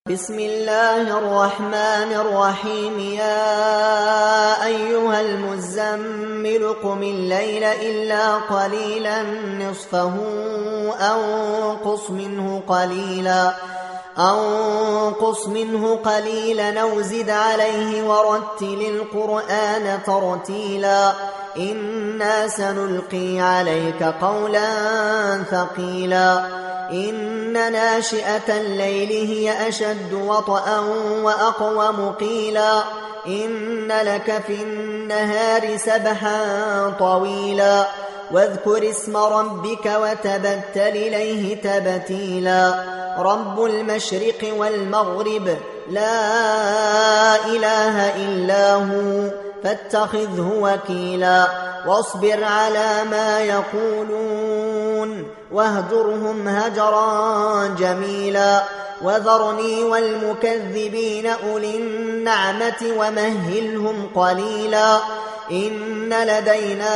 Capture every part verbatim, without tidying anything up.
بسم الله الرحمن الرحيم يا أيها المزمل قم الليل إلا قليلا نصفه أو انقص منه قليلا أو انقص منه قليلا أو زد عليه ورتل القرآن ترتيلا إنا سنلقي عليك قولا ثقيلا إن ناشئة الليل هي أشد وطئا وأقوم قيلا إن لك في النهار سبحا طويلا واذكر اسم ربك وتبتل إليه تبتيلا رب المشرق والمغرب لا إله إلا هو فاتخذه وكيلا واصبر على ما يقولون واهجرهم هجرا جميلا وذرني والمكذبين أولي النعمة ومهلهم قليلا إن لدينا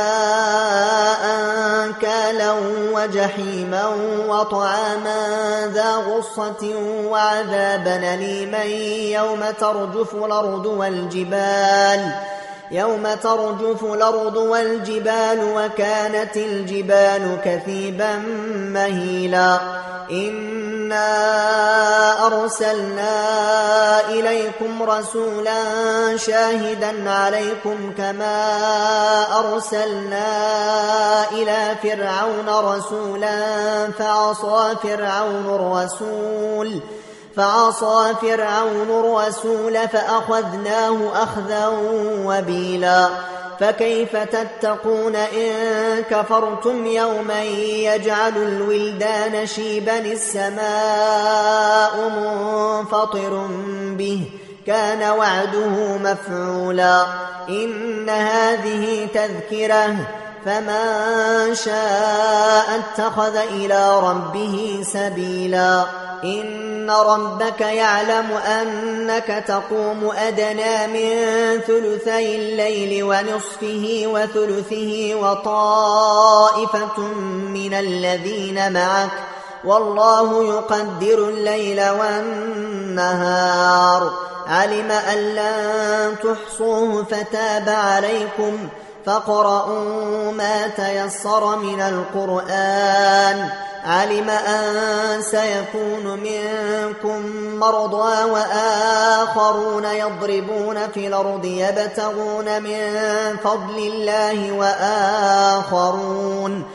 أنكالا وجحيما وطعاما ذا غصة وعذابا أليما يوم ترجف الأرض والجبال يوم ترجف الأرض والجبال وكانت الجبال كثيبا مهيلا إنا أرسلنا إليكم رسولا شاهدا عليكم كما أرسلنا إلى فرعون رسولا فعصى فرعون الرسول فعصى فرعون الرسول فأخذناه أخذا وبيلا فكيف تتقون إن كفرتم يوما يجعل الولدان شيبا السماء منفطر به كان وعده مفعولا إن هذه تذكرة فمن شاء اتخذ إلى ربه سبيلا إن ربك يعلم أنك تقوم أدنى من ثلثي الليل ونصفه وثلثه وطائفة من الذين معك والله يقدر الليل والنهار علم أن لن تحصوه فتاب عليكم فاقرؤوا ما تيسر من القرآن علم أن سيكون منكم مرضى وآخرون يضربون في الأرض يبتغون من فضل الله وآخرون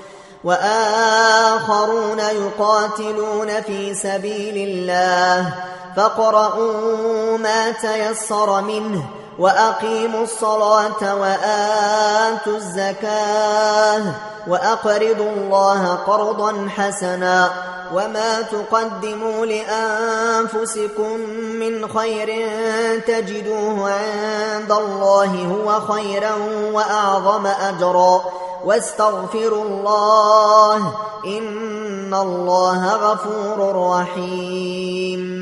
وآخرون يقاتلون في سبيل الله فاقرؤوا ما تيسر منه وأقيموا الصلاة وآتوا الزكاة وأقرضوا الله قرضا حسنا وما تقدموا لأنفسكم من خير تجدوه عند الله هو خيرا وأعظم أجرا واستغفروا الله إن الله غفور رحيم